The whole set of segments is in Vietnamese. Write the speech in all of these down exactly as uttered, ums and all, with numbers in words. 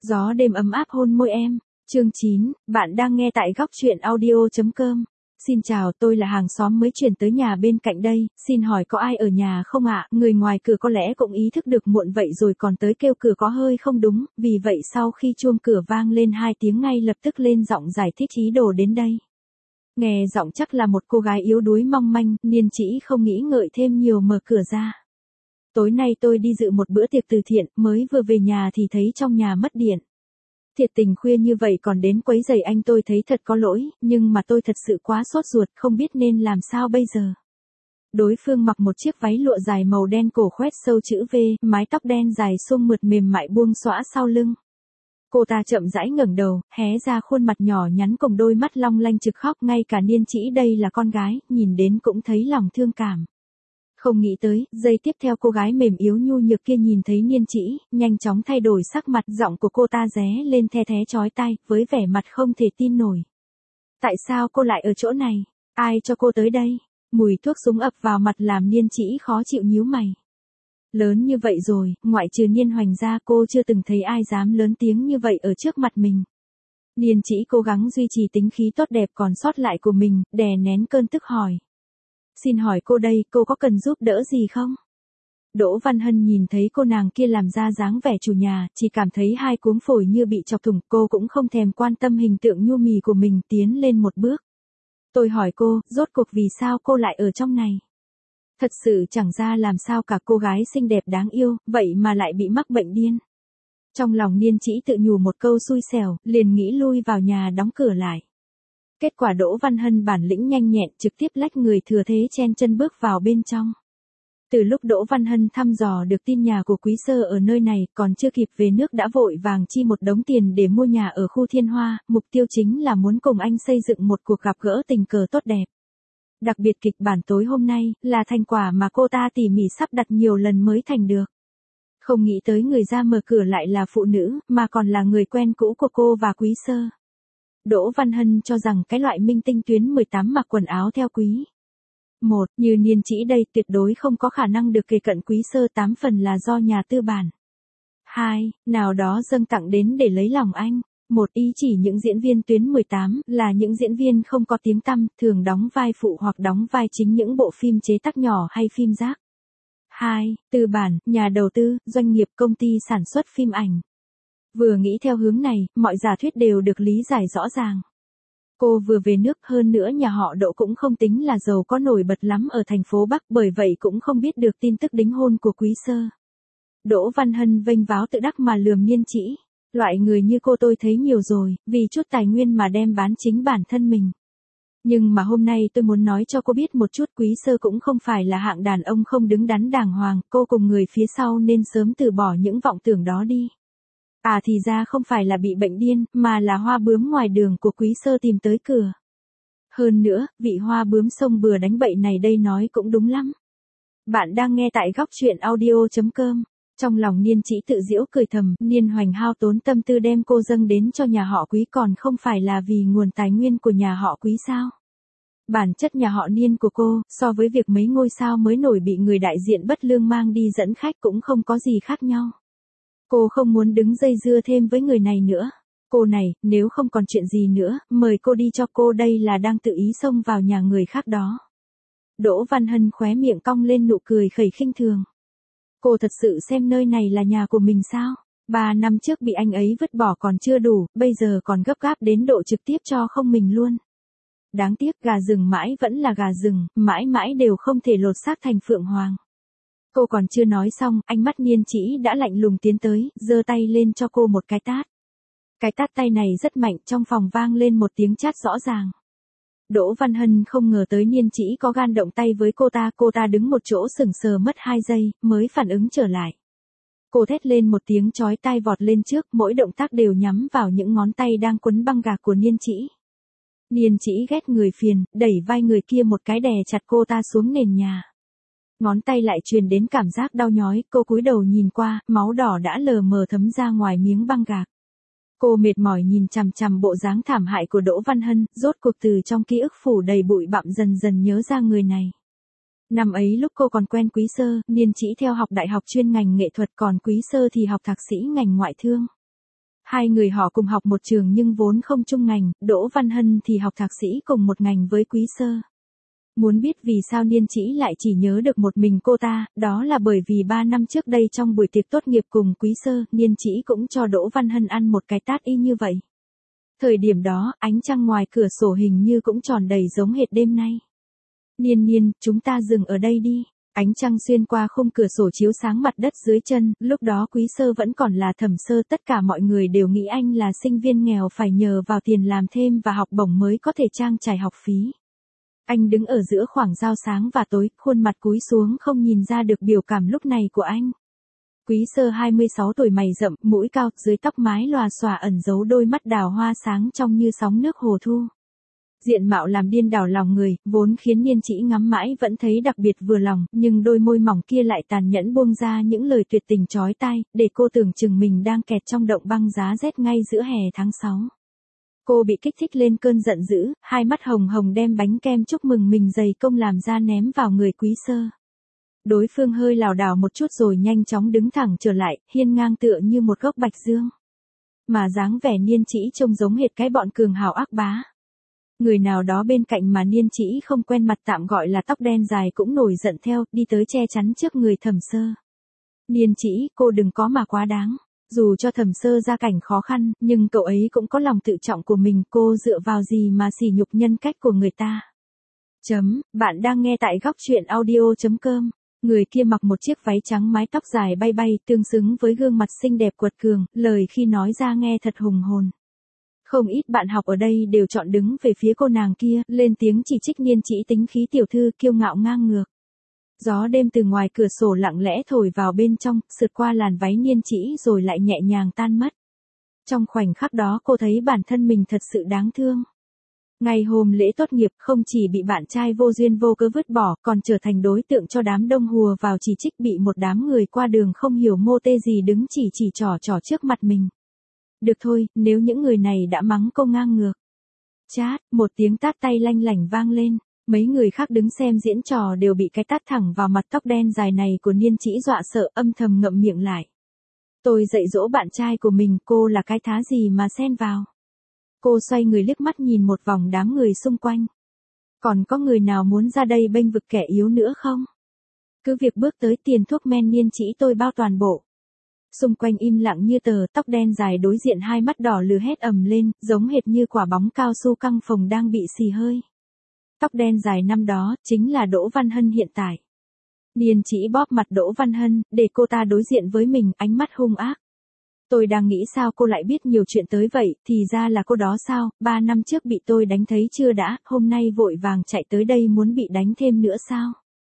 Gió đêm ấm áp hôn môi em. Chương chín, bạn đang nghe tại góc truyện audio.com. Xin chào, tôi là hàng xóm mới chuyển tới nhà bên cạnh đây, xin hỏi có ai ở nhà không ạ? Người ngoài cửa có lẽ cũng ý thức được muộn vậy rồi còn tới kêu cửa có hơi không đúng, vì vậy sau khi chuông cửa vang lên hai tiếng ngay lập tức lên giọng giải thích ý đồ đến đây. Nghe giọng chắc là một cô gái yếu đuối mong manh, Niên Chỉ không nghĩ ngợi thêm nhiều mở cửa ra. Tối nay tôi đi dự một bữa tiệc từ thiện, mới vừa về nhà thì thấy trong nhà mất điện. Thiệt tình khuya như vậy còn đến quấy rầy anh, tôi thấy thật có lỗi, nhưng mà tôi thật sự quá sốt ruột, không biết nên làm sao bây giờ. Đối phương mặc một chiếc váy lụa dài màu đen cổ khoét sâu chữ V, mái tóc đen dài xuông mượt mềm mại buông xõa sau lưng. Cô ta chậm rãi ngẩng đầu, hé ra khuôn mặt nhỏ nhắn cùng đôi mắt long lanh trực khóc, ngay cả Niên Chỉ đây là con gái, nhìn đến cũng thấy lòng thương cảm. Không nghĩ tới, giây tiếp theo cô gái mềm yếu nhu nhược kia nhìn thấy Niên Chỉ, nhanh chóng thay đổi sắc mặt, giọng của cô ta ré lên the thé chói tai, với vẻ mặt không thể tin nổi. Tại sao cô lại ở chỗ này? Ai cho cô tới đây? Mùi thuốc súng ập vào mặt làm Niên Chỉ khó chịu nhíu mày. Lớn như vậy rồi, ngoại trừ Niên Hoành ra cô chưa từng thấy ai dám lớn tiếng như vậy ở trước mặt mình. Niên Chỉ cố gắng duy trì tính khí tốt đẹp còn sót lại của mình, đè nén cơn tức hỏi. Xin hỏi cô đây, cô có cần giúp đỡ gì không? Đỗ Văn Hân nhìn thấy cô nàng kia làm ra dáng vẻ chủ nhà, chỉ cảm thấy hai cuống phổi như bị chọc thủng, cô cũng không thèm quan tâm hình tượng nhu mì của mình, tiến lên một bước. Tôi hỏi cô, rốt cuộc vì sao cô lại ở trong này? Thật sự chẳng ra làm sao cả, cô gái xinh đẹp đáng yêu, vậy mà lại bị mắc bệnh điên. Trong lòng Niên Chỉ tự nhủ một câu xui xẻo, liền nghĩ lui vào nhà đóng cửa lại. Kết quả Đỗ Văn Hân bản lĩnh nhanh nhẹn trực tiếp lách người thừa thế chen chân bước vào bên trong. Từ lúc Đỗ Văn Hân thăm dò được tin nhà của Quý Sơ ở nơi này, còn chưa kịp về nước đã vội vàng chi một đống tiền để mua nhà ở khu Thiên Hoa, mục tiêu chính là muốn cùng anh xây dựng một cuộc gặp gỡ tình cờ tốt đẹp. Đặc biệt kịch bản tối hôm nay là thành quả mà cô ta tỉ mỉ sắp đặt nhiều lần mới thành được. Không nghĩ tới người ra mở cửa lại là phụ nữ, mà còn là người quen cũ của cô và Quý Sơ. Đỗ Văn Hân cho rằng cái loại minh tinh tuyến mười tám mặc quần áo theo Quý. Một, như Niên Chỉ đây tuyệt đối không có khả năng được kề cận Quý Sơ, tám phần là do nhà tư bản. Hai, nào đó dâng tặng đến để lấy lòng anh. Một, ý chỉ những diễn viên tuyến mười tám là những diễn viên không có tiếng tăm, thường đóng vai phụ hoặc đóng vai chính những bộ phim chế tác nhỏ hay phim rác. Hai, tư bản, nhà đầu tư, doanh nghiệp, công ty sản xuất phim ảnh. Vừa nghĩ theo hướng này, mọi giả thuyết đều được lý giải rõ ràng. Cô vừa về nước, hơn nữa nhà họ Đỗ cũng không tính là giàu có nổi bật lắm ở thành phố Bắc, bởi vậy cũng không biết được tin tức đính hôn của Quý Sơ. Đỗ Văn Hân vênh váo tự đắc mà lườm Niên Chỉ. Loại người như cô tôi thấy nhiều rồi, vì chút tài nguyên mà đem bán chính bản thân mình. Nhưng mà hôm nay tôi muốn nói cho cô biết một chút, Quý Sơ cũng không phải là hạng đàn ông không đứng đắn đàng hoàng, cô cùng người phía sau nên sớm từ bỏ những vọng tưởng đó đi. À thì ra không phải là bị bệnh điên, mà là hoa bướm ngoài đường của Quý Sơ tìm tới cửa. Hơn nữa, vị hoa bướm sông bừa đánh bậy này đây nói cũng đúng lắm. Bạn đang nghe tại góc truyện audio.com. Trong lòng Niên Chỉ tự giễu cười thầm, Niên Hoành hao tốn tâm tư đem cô dâng đến cho nhà họ Quý còn không phải là vì nguồn tài nguyên của nhà họ Quý sao? Bản chất nhà họ Niên của cô, so với việc mấy ngôi sao mới nổi bị người đại diện bất lương mang đi dẫn khách cũng không có gì khác nhau. Cô không muốn đứng dây dưa thêm với người này nữa. Cô này, nếu không còn chuyện gì nữa, mời cô đi cho cô, đây là đang tự ý xông vào nhà người khác đó. Đỗ Văn Hân khóe miệng cong lên nụ cười khẩy khinh thường. Cô thật sự xem nơi này là nhà của mình sao? Ba năm trước bị anh ấy vứt bỏ còn chưa đủ, bây giờ còn gấp gáp đến độ trực tiếp cho không mình luôn. Đáng tiếc gà rừng mãi vẫn là gà rừng, mãi mãi đều không thể lột xác thành phượng hoàng. Cô còn chưa nói xong, ánh mắt Niên Chỉ đã lạnh lùng tiến tới, giơ tay lên cho cô một cái tát. Cái tát tay này rất mạnh, trong phòng vang lên một tiếng chát rõ ràng. Đỗ Văn Hân không ngờ tới Niên Chỉ có gan động tay với cô ta, cô ta đứng một chỗ sững sờ mất hai giây, mới phản ứng trở lại. Cô thét lên một tiếng chói tai vọt lên trước, mỗi động tác đều nhắm vào những ngón tay đang quấn băng gạc của Niên Chỉ. Niên Chỉ ghét người phiền, đẩy vai người kia một cái đè chặt cô ta xuống nền nhà. Ngón tay lại truyền đến cảm giác đau nhói, cô cúi đầu nhìn qua, máu đỏ đã lờ mờ thấm ra ngoài miếng băng gạc. Cô mệt mỏi nhìn chằm chằm bộ dáng thảm hại của Đỗ Văn Hân, rốt cuộc từ trong ký ức phủ đầy bụi bặm dần dần nhớ ra người này. Năm ấy lúc cô còn quen Quý Sơ, Niên Chỉ theo học đại học chuyên ngành nghệ thuật, còn Quý Sơ thì học thạc sĩ ngành ngoại thương. Hai người họ cùng học một trường nhưng vốn không chung ngành, Đỗ Văn Hân thì học thạc sĩ cùng một ngành với Quý Sơ. Muốn biết vì sao Niên Chỉ lại chỉ nhớ được một mình cô ta, đó là bởi vì ba năm trước đây trong buổi tiệc tốt nghiệp cùng Quý Sơ, Niên Chỉ cũng cho Đỗ Văn Hân ăn một cái tát y như vậy. Thời điểm đó, ánh trăng ngoài cửa sổ hình như cũng tròn đầy giống hệt đêm nay. Niên Niên, chúng ta dừng ở đây đi. Ánh trăng xuyên qua khung cửa sổ chiếu sáng mặt đất dưới chân, lúc đó Quý Sơ vẫn còn là Thẩm Sơ, tất cả mọi người đều nghĩ anh là sinh viên nghèo phải nhờ vào tiền làm thêm và học bổng mới có thể trang trải học phí. Anh đứng ở giữa khoảng giao sáng và tối, khuôn mặt cúi xuống không nhìn ra được biểu cảm lúc này của anh. Quý Sơ hai mươi sáu tuổi, mày rậm, mũi cao, dưới tóc mái lòa xòa ẩn giấu đôi mắt đào hoa sáng trong như sóng nước hồ thu. Diện mạo làm điên đảo lòng người, vốn khiến Niên Chỉ ngắm mãi vẫn thấy đặc biệt vừa lòng, nhưng đôi môi mỏng kia lại tàn nhẫn buông ra những lời tuyệt tình chói tai, để cô tưởng chừng mình đang kẹt trong động băng giá rét ngay giữa hè tháng sáu. Cô bị kích thích lên cơn giận dữ, hai mắt hồng hồng đem bánh kem chúc mừng mình dày công làm ra ném vào người Quý Sơ. Đối phương hơi lảo đảo một chút rồi nhanh chóng đứng thẳng trở lại, hiên ngang tựa như một gốc bạch dương. Mà dáng vẻ Niên Chỉ trông giống hệt cái bọn cường hào ác bá. Người nào đó bên cạnh mà Niên Chỉ không quen mặt tạm gọi là tóc đen dài cũng nổi giận theo, đi tới che chắn trước người Thẩm Sơ. Niên Chỉ, cô đừng có mà quá đáng. Dù cho Thẩm Sơ gia cảnh khó khăn, nhưng cậu ấy cũng có lòng tự trọng của mình, cô dựa vào gì mà sỉ nhục nhân cách của người ta. Chấm, bạn đang nghe tại góc truyện audio chấm com. Người kia mặc một chiếc váy trắng mái tóc dài bay bay, tương xứng với gương mặt xinh đẹp quật cường, lời khi nói ra nghe thật hùng hồn. Không ít bạn học ở đây đều chọn đứng về phía cô nàng kia, lên tiếng chỉ trích Niên Chỉ tính khí tiểu thư kiêu ngạo ngang ngược. Gió đêm từ ngoài cửa sổ lặng lẽ thổi vào bên trong, sượt qua làn váy Niên Chỉ rồi lại nhẹ nhàng tan mất. Trong khoảnh khắc đó cô thấy bản thân mình thật sự đáng thương. Ngày hôm lễ tốt nghiệp không chỉ bị bạn trai vô duyên vô cớ vứt bỏ, còn trở thành đối tượng cho đám đông hùa vào chỉ trích, bị một đám người qua đường không hiểu mô tê gì đứng chỉ chỉ trỏ trỏ trước mặt mình. Được thôi, nếu những người này đã mắng cô ngang ngược. Chát, một tiếng tát tay lanh lảnh vang lên, mấy người khác đứng xem diễn trò đều bị cái tát thẳng vào mặt tóc đen dài này của Niên Chỉ dọa sợ, âm thầm ngậm miệng lại. Tôi dạy dỗ bạn trai của mình, cô là cái thá gì mà xen vào. Cô xoay người liếc mắt nhìn một vòng đám người xung quanh. Còn có người nào muốn ra đây bênh vực kẻ yếu nữa không? Cứ việc bước tới, tiền thuốc men Niên Chỉ tôi bao toàn bộ. Xung quanh im lặng như tờ, tóc đen dài đối diện hai mắt đỏ lừ hét ầm lên, giống hệt như quả bóng cao su căng phồng đang bị xì hơi. Tóc đen dài năm đó, chính là Đỗ Văn Hân hiện tại. Niên Chỉ bóp mặt Đỗ Văn Hân, để cô ta đối diện với mình, ánh mắt hung ác. Tôi đang nghĩ sao cô lại biết nhiều chuyện tới vậy, thì ra là cô đó sao, ba năm trước bị tôi đánh thấy chưa đã, hôm nay vội vàng chạy tới đây muốn bị đánh thêm nữa sao?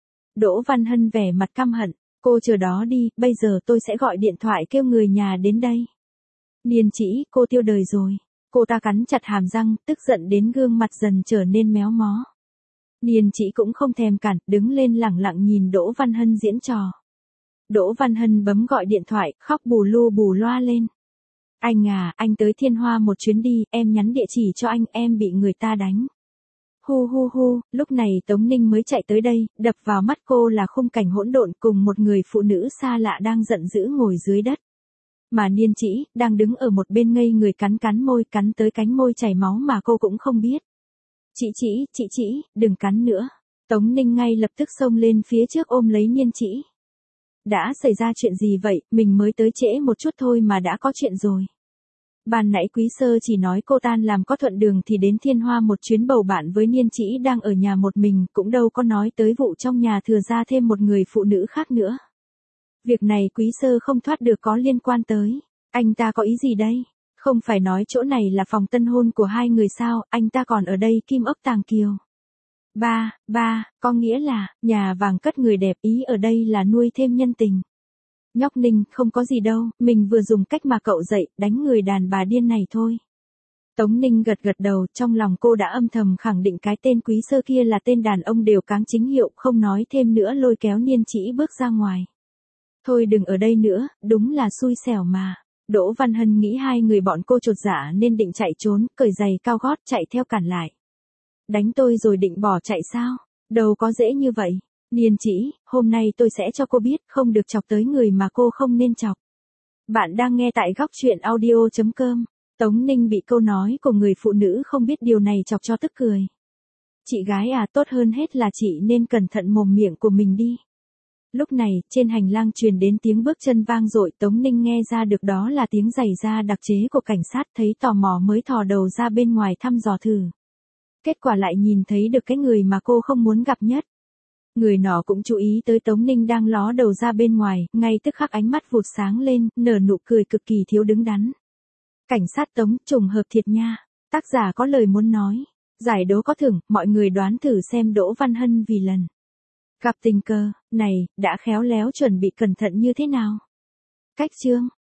Đỗ Văn Hân vẻ mặt căm hận, cô chờ đó đi, bây giờ tôi sẽ gọi điện thoại kêu người nhà đến đây. Niên Chỉ, cô tiêu đời rồi. Cô ta cắn chặt hàm răng, tức giận đến gương mặt dần trở nên méo mó. Niên Chỉ cũng không thèm cản, đứng lên lẳng lặng nhìn Đỗ Văn Hân diễn trò. Đỗ Văn Hân bấm gọi điện thoại, khóc bù lu bù loa lên. Anh à, anh tới Thiên Hoa một chuyến đi, em nhắn địa chỉ cho anh, em bị người ta đánh. Hu hu hu, lúc này Tống Ninh mới chạy tới đây, đập vào mắt cô là khung cảnh hỗn độn cùng một người phụ nữ xa lạ đang giận dữ ngồi dưới đất. Mà Niên Chỉ, đang đứng ở một bên ngây người cắn cắn môi, cắn tới cánh môi chảy máu mà cô cũng không biết. Chị Chỉ, chị Chỉ, đừng cắn nữa. Tống Ninh ngay lập tức xông lên phía trước ôm lấy Niên Chỉ. Đã xảy ra chuyện gì vậy, mình mới tới trễ một chút thôi mà đã có chuyện rồi. Ban nãy Quý Sơ chỉ nói cô tan làm có thuận đường thì đến Thiên Hoa một chuyến bầu bạn với Niên Chỉ đang ở nhà một mình, cũng đâu có nói tới vụ trong nhà thừa ra thêm một người phụ nữ khác nữa. Việc này Quý Sơ không thoát được có liên quan tới. Anh ta có ý gì đây? Không phải nói chỗ này là phòng tân hôn của hai người sao, anh ta còn ở đây kim ốc tàng kiều. Ba, ba, có nghĩa là, nhà vàng cất người đẹp, ý ở đây là nuôi thêm nhân tình. Nhóc Ninh, không có gì đâu, mình vừa dùng cách mà cậu dạy, đánh người đàn bà điên này thôi. Tống Ninh gật gật đầu, trong lòng cô đã âm thầm khẳng định cái tên Quý Sơ kia là tên đàn ông đều cáng chính hiệu, không nói thêm nữa lôi kéo Niên Chỉ bước ra ngoài. Thôi đừng ở đây nữa, đúng là xui xẻo mà. Đỗ Văn Hân nghĩ hai người bọn cô chột dạ nên định chạy trốn, cởi giày cao gót chạy theo cản lại. Đánh tôi rồi định bỏ chạy sao? Đâu có dễ như vậy. Niên Chỉ, hôm nay tôi sẽ cho cô biết không được chọc tới người mà cô không nên chọc. Bạn đang nghe tại góc chuyện audio chấm com. Tống Ninh bị câu nói của người phụ nữ không biết điều này chọc cho tức cười. Chị gái à, tốt hơn hết là chị nên cẩn thận mồm miệng của mình đi. Lúc này, trên hành lang truyền đến tiếng bước chân vang dội, Tống Ninh nghe ra được đó là tiếng giày da đặc chế của cảnh sát, thấy tò mò mới thò đầu ra bên ngoài thăm dò thử. Kết quả lại nhìn thấy được cái người mà cô không muốn gặp nhất. Người nọ cũng chú ý tới Tống Ninh đang ló đầu ra bên ngoài, ngay tức khắc ánh mắt vụt sáng lên, nở nụ cười cực kỳ thiếu đứng đắn. Cảnh sát Tống, trùng hợp thiệt nha. Tác giả có lời muốn nói. Giải đố có thưởng, mọi người đoán thử xem Đỗ Văn Hân vì lần gặp tình cờ này đã khéo léo chuẩn bị cẩn thận như thế nào. Cách chương